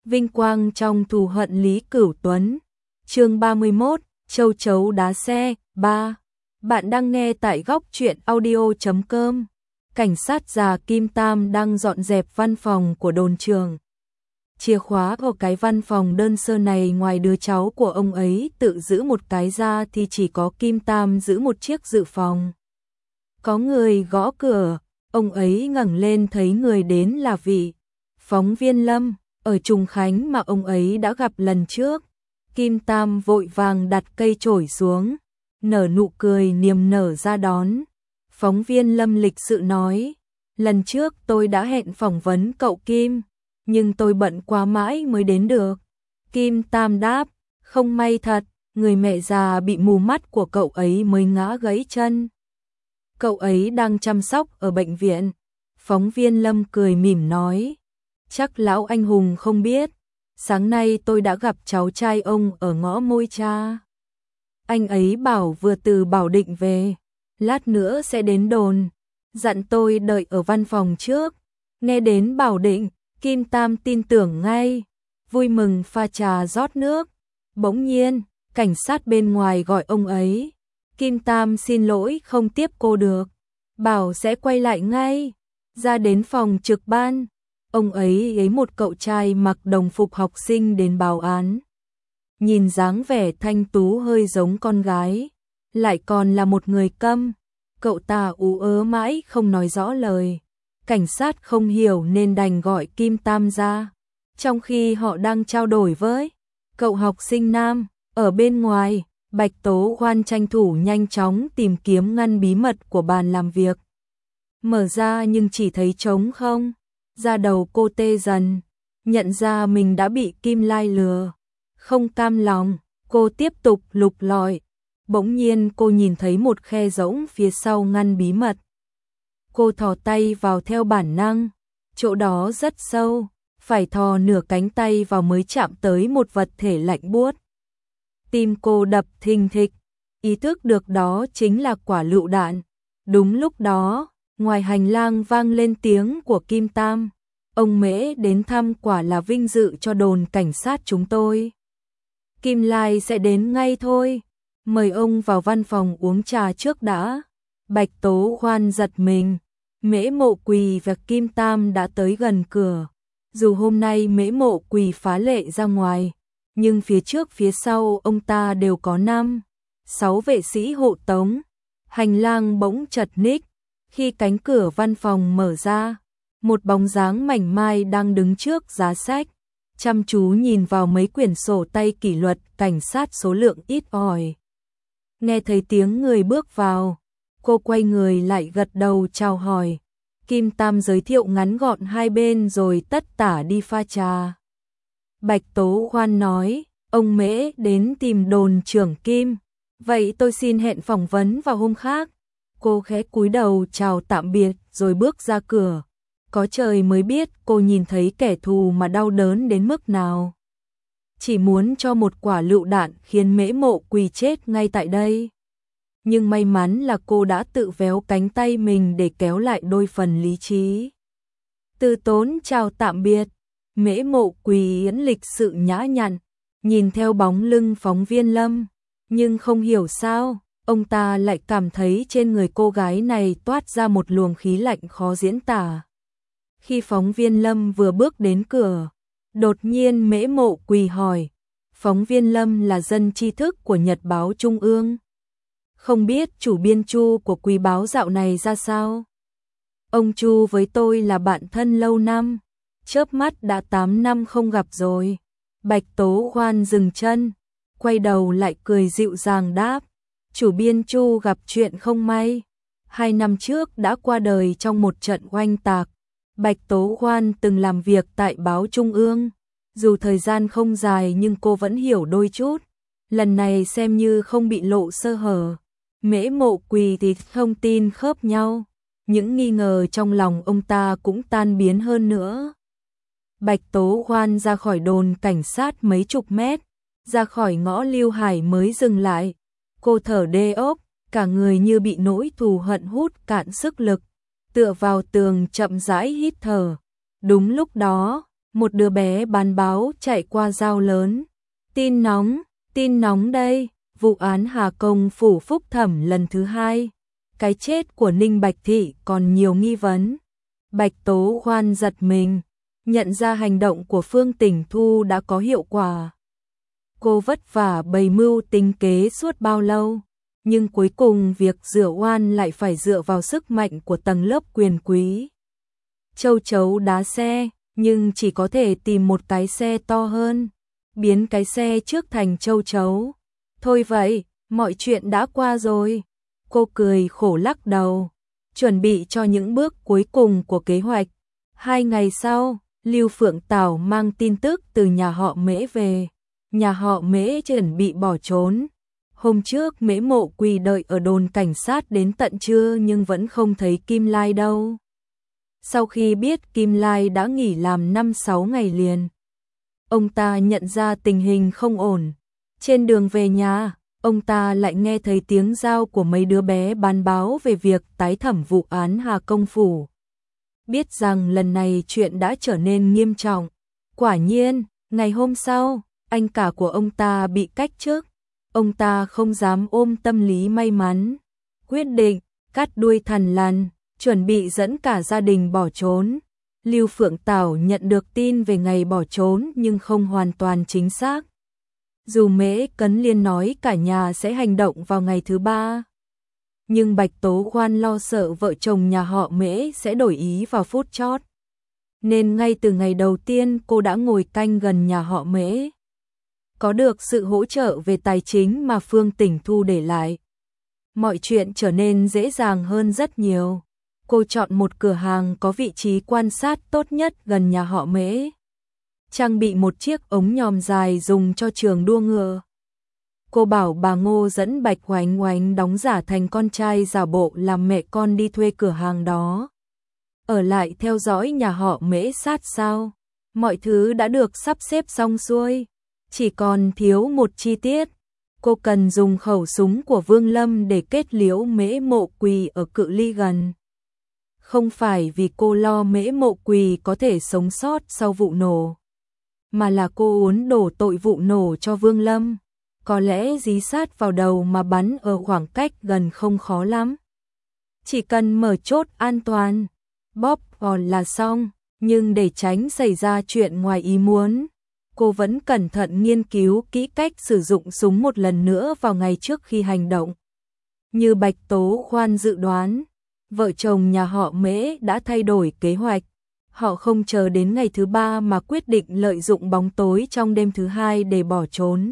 Vinh quang trong thù hận Lý Cửu Tuấn. Chương 31, Châu chấu đá xe 3. Bạn đang nghe tại góc truyện audio.com. Cảnh sát già Kim Tam đang dọn dẹp văn phòng của đồn trưởng. Chìa khóa của cái văn phòng đơn sơ này ngoài đứa cháu của ông ấy tự giữ một cái ra thì chỉ có Kim Tam giữ một chiếc dự phòng. Có người gõ cửa, ông ấy ngẩng lên thấy người đến là vị phóng viên Lâm ở Trùng Khánh mà ông ấy đã gặp lần trước. Kim Tam vội vàng đặt cây chổi xuống, nở nụ cười niềm nở ra đón. Phóng viên Lâm lịch sự nói, lần trước tôi đã hẹn phỏng vấn cậu Kim, nhưng tôi bận quá mãi mới đến được. Kim Tam đáp, không may thật, người mẹ già bị mù mắt của cậu ấy mới ngã gãy chân. Cậu ấy đang chăm sóc ở bệnh viện. Phóng viên Lâm cười mỉm nói, chắc lão anh hùng không biết, sáng nay tôi đã gặp cháu trai ông ở ngõ Môi Cha. Anh ấy bảo vừa từ Bảo Định về, lát nữa sẽ đến đồn, dặn tôi đợi ở văn phòng trước. Nghe đến Bảo Định, Kim Tam tin tưởng ngay, vui mừng pha trà rót nước. Bỗng nhiên, cảnh sát bên ngoài gọi ông ấy. Kim Tam xin lỗi không tiếp cô được, bảo sẽ quay lại ngay. Ra đến phòng trực ban, ông ấy lấy một cậu trai mặc đồng phục học sinh đến báo án. Nhìn dáng vẻ thanh tú hơi giống con gái, lại còn là một người câm. Cậu ta ú ớ mãi không nói rõ lời. Cảnh sát không hiểu nên đành gọi Kim Tam ra. Trong khi họ đang trao đổi với cậu học sinh nam, ở bên ngoài, Bạch Tố Hoan tranh thủ nhanh chóng tìm kiếm ngăn bí mật của bàn làm việc. Mở ra nhưng chỉ thấy trống không. Da đầu cô tê dần, nhận ra mình đã bị Kim Lai lừa. Không cam lòng, cô tiếp tục lục lọi. Bỗng nhiên cô nhìn thấy một khe rỗng phía sau ngăn bí mật. Cô thò tay vào theo bản năng, chỗ đó rất sâu, phải thò nửa cánh tay vào mới chạm tới một vật thể lạnh buốt. Tim cô đập thình thịch, ý thức được đó chính là quả lựu đạn. Đúng lúc đó, ngoài hành lang vang lên tiếng của Kim Tam, ông Mễ đến thăm quả là vinh dự cho đồn cảnh sát chúng tôi. Kim Lai sẽ đến ngay thôi, mời ông vào văn phòng uống trà trước đã. Bạch Tố Hoan giật mình, Mễ Mộ Quỳ và Kim Tam đã tới gần cửa. Dù hôm nay Mễ Mộ Quỳ phá lệ ra ngoài, nhưng phía trước phía sau ông ta đều có 5-6 vệ sĩ hộ tống. Hành lang bỗng chật ních, khi cánh cửa văn phòng mở ra, một bóng dáng mảnh mai đang đứng trước giá sách, chăm chú nhìn vào mấy quyển sổ tay kỷ luật cảnh sát số lượng ít ỏi. Nghe thấy tiếng người bước vào, cô quay người lại gật đầu chào hỏi. Kim Tam giới thiệu ngắn gọn hai bên rồi tất tả đi pha trà. Bạch Tố Hoan nói, ông Mễ đến tìm đồn trưởng Kim, vậy tôi xin hẹn phỏng vấn vào hôm khác. Cô khẽ cúi đầu chào tạm biệt rồi bước ra cửa. Có trời mới biết cô nhìn thấy kẻ thù mà đau đớn đến mức nào. Chỉ muốn cho một quả lựu đạn khiến Mễ Mộ Quỳ chết ngay tại đây. Nhưng may mắn là cô đã tự véo cánh tay mình để kéo lại đôi phần lý trí. Từ tốn chào tạm biệt, Mễ Mộ Quỳ yến lịch sự nhã nhặn, nhìn theo bóng lưng phóng viên Lâm. Nhưng không hiểu sao, ông ta lại cảm thấy trên người cô gái này toát ra một luồng khí lạnh khó diễn tả. Khi phóng viên Lâm vừa bước đến cửa, đột nhiên Mễ Mộ Quỳ hỏi, phóng viên Lâm là dân tri thức của Nhật báo Trung ương. Không biết chủ biên Chu của Quý báo dạo này ra sao? Ông Chu với tôi là bạn thân lâu năm, chớp mắt đã 8 năm không gặp rồi. Bạch Tố Hoan dừng chân, quay đầu lại cười dịu dàng đáp, chủ biên Chu gặp chuyện không may. 2 năm trước đã qua đời trong một trận oanh tạc. Bạch Tố Hoan từng làm việc tại báo Trung ương, dù thời gian không dài nhưng cô vẫn hiểu đôi chút. Lần này xem như không bị lộ sơ hở. Mễ Mộ Quỳ thì thông tin khớp nhau, những nghi ngờ trong lòng ông ta cũng tan biến hơn nữa. Bạch Tố Hoan ra khỏi đồn cảnh sát mấy chục mét, ra khỏi ngõ Lưu Hải mới dừng lại. Cô thở đê ốp, cả người như bị nỗi thù hận hút cạn sức lực, tựa vào tường chậm rãi hít thở. Đúng lúc đó, Một đứa bé bán báo chạy qua giao lớn. Tin nóng đây, vụ án Hà Công phủ phúc thẩm lần thứ 2. Cái chết của Ninh Bạch Thị còn nhiều nghi vấn. Bạch Tố Khoan giật mình, nhận ra hành động của Phương Tỉnh Thu đã có hiệu quả. Cô vất vả bày mưu tính kế suốt bao lâu, nhưng cuối cùng việc rửa oan lại phải dựa vào sức mạnh của tầng lớp quyền quý. Châu chấu đá xe, nhưng chỉ có thể tìm một cái xe to hơn, biến cái xe trước thành châu chấu. Thôi vậy, mọi chuyện đã qua rồi. Cô cười khổ lắc đầu, chuẩn bị cho những bước cuối cùng của kế hoạch. 2 ngày sau, Lưu Phượng Tảo mang tin tức từ nhà họ Mễ về. Nhà họ Mễ chuẩn bị bỏ trốn. Hôm trước Mễ Mộ Quỳ đợi ở đồn cảnh sát đến tận trưa nhưng vẫn không thấy Kim Lai đâu. Sau khi biết Kim Lai đã nghỉ làm 5-6 ngày liền, ông ta nhận ra tình hình không ổn. Trên đường về nhà, ông ta lại nghe thấy tiếng giao của mấy đứa bé bán báo về việc tái thẩm vụ án Hà Công phủ. Biết rằng lần này chuyện đã trở nên nghiêm trọng. Quả nhiên, ngày hôm sau, anh cả của ông ta bị cách chức. Ông ta không dám ôm tâm lý may mắn, quyết định cắt đuôi thằn lằn, chuẩn bị dẫn cả gia đình bỏ trốn. Lưu Phượng Tảo nhận được tin về ngày bỏ trốn nhưng không hoàn toàn chính xác. Dù Mễ Cấn Liên nói cả nhà sẽ hành động vào ngày thứ 3, nhưng Bạch Tố Khoan lo sợ vợ chồng nhà họ Mễ sẽ đổi ý vào phút chót. Nên ngay từ ngày đầu tiên cô đã ngồi canh gần nhà họ Mễ. Có được sự hỗ trợ về tài chính mà Phương Tỉnh Thu để lại, mọi chuyện trở nên dễ dàng hơn rất nhiều. Cô chọn một cửa hàng có vị trí quan sát tốt nhất gần nhà họ Mễ, trang bị một chiếc ống nhòm dài dùng cho trường đua ngựa. Cô bảo bà Ngô dẫn Bạch Oánh Oánh đóng giả thành con trai giả bộ làm mẹ con đi thuê cửa hàng đó, ở lại theo dõi nhà họ Mễ sát sao. Mọi thứ đã được sắp xếp xong xuôi, chỉ còn thiếu một chi tiết. Cô cần dùng khẩu súng của Vương Lâm để kết liễu Mễ Mộ Quỳ ở cự ly gần. Không phải vì cô lo Mễ Mộ Quỳ có thể sống sót sau vụ nổ, mà là cô muốn đổ tội vụ nổ cho Vương Lâm. Có lẽ dí sát vào đầu mà bắn ở khoảng cách gần không khó lắm. Chỉ cần mở chốt an toàn, bóp còn là xong. Nhưng để tránh xảy ra chuyện ngoài ý muốn, cô vẫn cẩn thận nghiên cứu kỹ cách sử dụng súng một lần nữa vào ngày trước khi hành động. Như Bạch Tố Khoan dự đoán, vợ chồng nhà họ Mễ đã thay đổi kế hoạch. Họ không chờ đến ngày thứ 3 mà quyết định lợi dụng bóng tối trong đêm thứ 2 để bỏ trốn.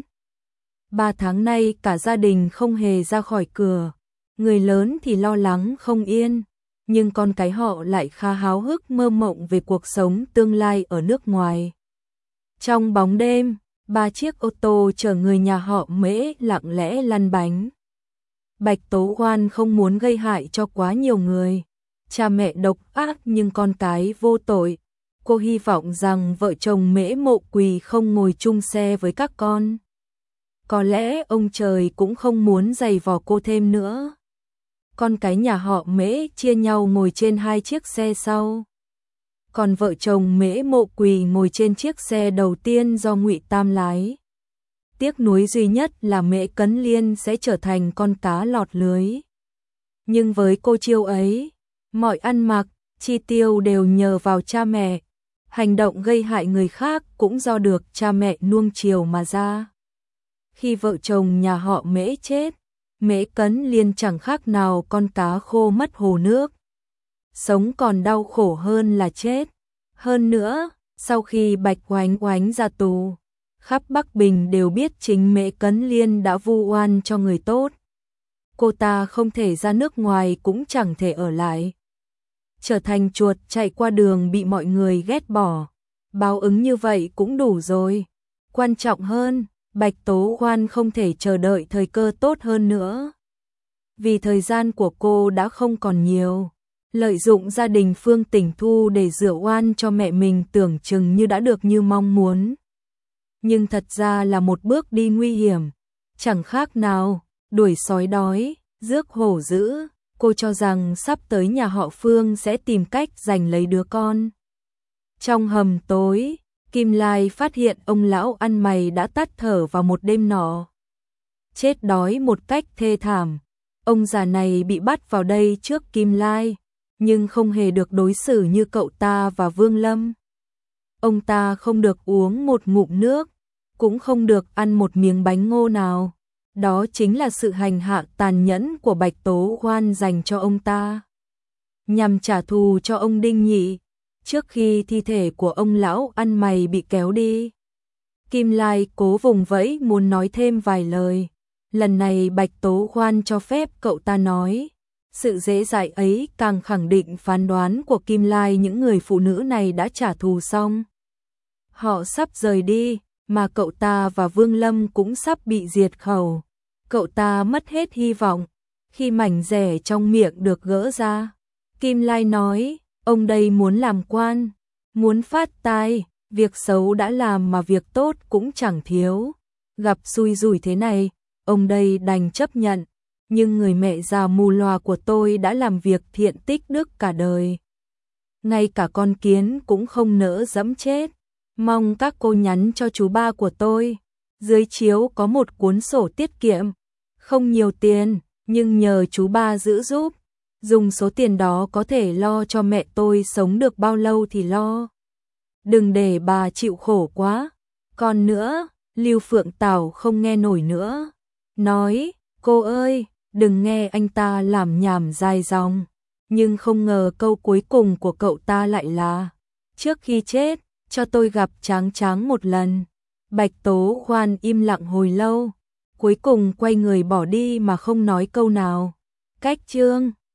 3 tháng nay cả gia đình không hề ra khỏi cửa. Người lớn thì lo lắng không yên, nhưng con cái họ lại khá háo hức mơ mộng về cuộc sống tương lai ở nước ngoài. Trong bóng đêm, 3 chiếc ô tô chở người nhà họ Mễ lặng lẽ lăn bánh. Bạch Tố Khoan không muốn gây hại cho quá nhiều người. Cha mẹ độc ác nhưng con cái vô tội. Cô hy vọng rằng vợ chồng Mễ Mộ Quỳ không ngồi chung xe với các con. Có lẽ ông trời cũng không muốn giày vò cô thêm nữa. Con cái nhà họ Mễ chia nhau ngồi trên 2 chiếc xe sau. Còn vợ chồng Mễ Mộ Quỳ ngồi trên chiếc xe đầu tiên do Ngụy Tam lái. Tiếc nuối duy nhất là Mễ Cấn Liên sẽ trở thành con cá lọt lưới. Nhưng với cô Chiêu ấy, mọi ăn mặc, chi tiêu đều nhờ vào cha mẹ. Hành động gây hại người khác cũng do được cha mẹ nuông chiều mà ra. Khi vợ chồng nhà họ Mễ chết, Mễ Cấn Liên chẳng khác nào con cá khô mất hồ nước. Sống còn đau khổ hơn là chết. Hơn nữa, sau khi Bạch Oánh Oánh ra tù, khắp Bắc Bình đều biết chính Mễ Cấn Liên đã vu oan cho người tốt. Cô ta không thể ra nước ngoài cũng chẳng thể ở lại. Trở thành chuột chạy qua đường bị mọi người ghét bỏ. Báo ứng như vậy cũng đủ rồi. Quan trọng hơn, Bạch Tố Khoan không thể chờ đợi thời cơ tốt hơn nữa. Vì thời gian của cô đã không còn nhiều. Lợi dụng gia đình Phương Tỉnh Thu để rửa oan cho mẹ mình tưởng chừng như đã được như mong muốn. Nhưng thật ra là một bước đi nguy hiểm. Chẳng khác nào đuổi sói đói, rước hổ dữ. Cô cho rằng sắp tới nhà họ Phương sẽ tìm cách giành lấy đứa con. Trong hầm tối, Kim Lai phát hiện ông lão ăn mày đã tắt thở vào một đêm nọ. Chết đói một cách thê thảm. Ông già này bị bắt vào đây trước Kim Lai, nhưng không hề được đối xử như cậu ta và Vương Lâm. Ông ta không được uống một ngụm nước, cũng không được ăn một miếng bánh ngô nào. Đó chính là sự hành hạ tàn nhẫn của Bạch Tố Hoan dành cho ông ta, nhằm trả thù cho ông Đinh Nhị, trước khi thi thể của ông lão ăn mày bị kéo đi. Kim Lai cố vùng vẫy muốn nói thêm vài lời. Lần này Bạch Tố Hoan cho phép cậu ta nói. Sự dễ dãi ấy càng khẳng định phán đoán của Kim Lai, những người phụ nữ này đã trả thù xong. Họ sắp rời đi, mà cậu ta và Vương Lâm cũng sắp bị diệt khẩu. Cậu ta mất hết hy vọng khi mảnh rẻ trong miệng được gỡ ra. Kim Lai nói, ông đây muốn làm quan, muốn phát tài, việc xấu đã làm mà việc tốt cũng chẳng thiếu. Gặp xui rủi thế này, ông đây đành chấp nhận, nhưng người mẹ già mù lòa của tôi đã làm việc thiện tích đức cả đời. Ngay cả con kiến cũng không nỡ dẫm chết. Mong các cô nhắn cho chú ba của tôi. Dưới chiếu có một cuốn sổ tiết kiệm, không nhiều tiền, nhưng nhờ chú ba giữ giúp. Dùng số tiền đó có thể lo cho mẹ tôi sống được bao lâu thì lo. Đừng để bà chịu khổ quá. Còn nữa, Lưu Phượng Tảo không nghe nổi nữa. Nói, cô ơi, đừng nghe anh ta làm nhảm dài dòng. Nhưng không ngờ câu cuối cùng của cậu ta lại là, trước khi chết, cho tôi gặp Tráng Tráng một lần. Bạch Tố Hoan im lặng hồi lâu, cuối cùng quay người bỏ đi mà không nói câu nào. Cách chương